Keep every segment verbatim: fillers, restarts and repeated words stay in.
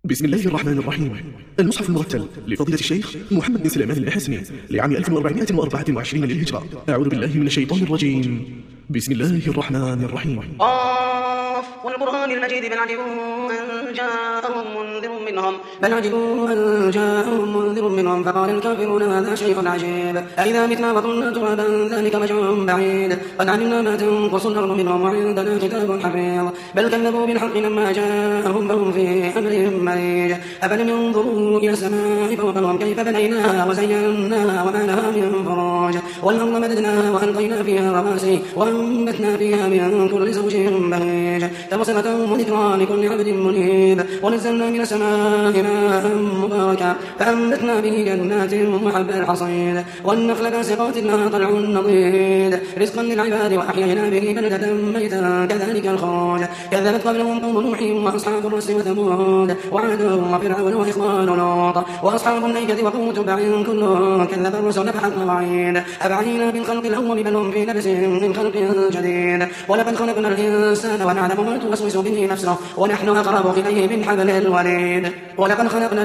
بسم الله الرحمن الرحيم. المصحف المرتل لفضيلة الشيخ محمد بن سليمان الحسني لعام ألف وأربعمائة وأربعة وعشرين للهجرة. أعوذ بالله من الشيطان الرجيم. بسم الله الرحمن الرحيم. قاف والقرآن المجيد بل عجبوا أن جاءهم منذر منهم بل عجبوا أن جاءهم منذر منهم فقال الكافرون هذا شيء عجيب أئذا متنا وكنا ترابا ذلك رجع بعيد قد علمنا ما تنقص الأرض منهم وعندنا كتاب حفيظ بل كذبوا بالحق لما جاءهم فهم في أمر مريج أفلم ينظروا إلى السماء فوقهم كيف بنيناها وزيناها وما لها من فروج والأرض مددناها وألقينا فيها رواسي وأنبتنا فيها من كل زوج بهيج تبصرة وذكرى لكل عبد منيب ونزلنا من السماء ماء مباركا فأنبتنا به جنات وحب الحصيد والنخل باسقات لها طلع نضيد رزقا للعباد وأحيينا به بلدة ميتا كذلك الخروج كذبت قبلهم قوم نوح وأصحاب الرس وثمود وعاد وفرعون وإخوان لوط وأصحاب الأيكة وقوم تبع كل كذب الرسل فحق وعيد أفعينا بالخلق الأول بل هم في لبس من خلق جديد ولقد خلقنا الإنسان ونعلم ما توسوس به نفسه ونحن أقرب إليه من حبل الوريد ولقد خلقنا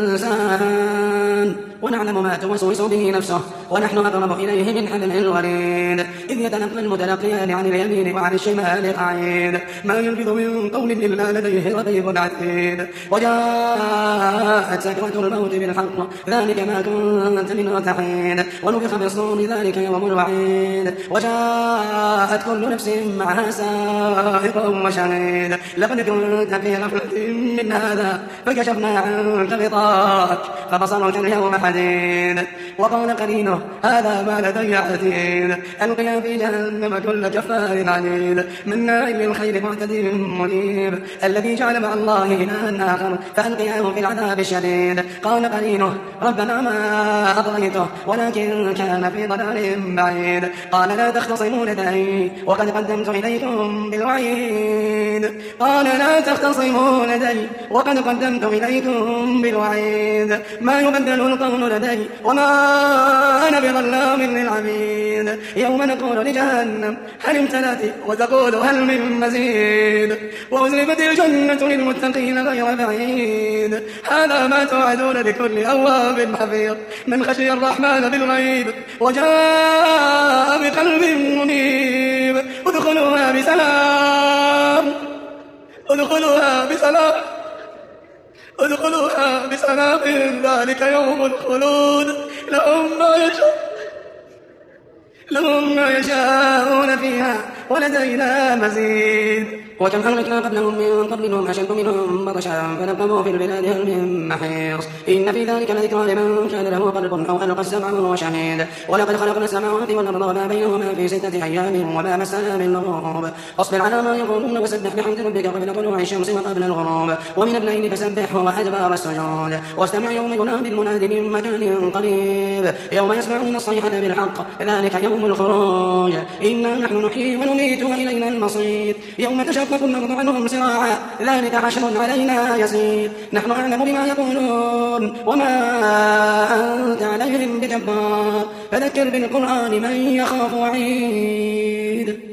الإنسان ونعلم ما توسوس به نفسه ونحن أقرب إليه من حبل الوريد إذ يتلقى المتلقيان عن اليمين وعن الشمال قعيد ما يلفظ من قول إلا لديه رقيب عتيد وجاءت سكرة الموت بالحق ذلك ما كنت منه تحيد ونفخ بالصور ذلك يوم الوعيد وجاءت كل نفس معها سائق وشهيد لقد كنت في غفلة من هذا فكشفنا عنك غطاءك فبصرك اليوم حديد وقال قرينه هذا ما لدي عتيد ألقيا في جهنم كل كفار عنيد مناع للخير معتد مريب الذي جعل مع الله إلها آخر فألقياه في العذاب الشديد قال قرينه ربنا ما أطغيته ولكن كان في ضلال بعيد قال لا تختصموا لدي وقد قدمت إليكم بالوعيد قال لا تختصموا لدي وقد قدمت إليكم بالوعيد ما يبدل القول لدي وما أنا بظلام للعبيد يوم نقول لجهنم هل امتلأت وتقول هل من مزيد وأزلفت الجنة للمتقين غير بعيد هذا ما توعدون لكل أواب حفيظ من خشي الرحمن بالغيب وجاء بقلب منيب ادخلوها بسلام ادخلوها بسلام ادخلوها بسلام ذلك يوم الخلود لهم ما يشاء لهم ما يشاءون فيها ولدينا مزيد وكم أهلكنا قبلهم من قبلهم أشد منهم بطشا فنقبوا في البلاد هل من محيص إن في ذلك لذكرى لمن كان له قلب أو ألقى السمع وهو شهيد ولقد خلقنا السماوات والأرض وما بينهما في ستة أيام وما مسنا من لغوب فاصبر على ما يقولون وسبح بحمد ربك قبل طلوع الشمس وقبل الغروب ومن الليل فسبحه وأدبار السجود واستمع يوم ينادي المنادي من مكان قريب يوم يسمعون الصيحة بالحق ذلك يوم الخروج إنا نحن نحيي ونميت وإلينا المصير يوم تشقق الأرض عنهم سراعا ذلك حشر علينا يسير نحن أعلم بما يقولون وما أنت عليهم بجبار فذكر بالقرآن من يخاف وعيد.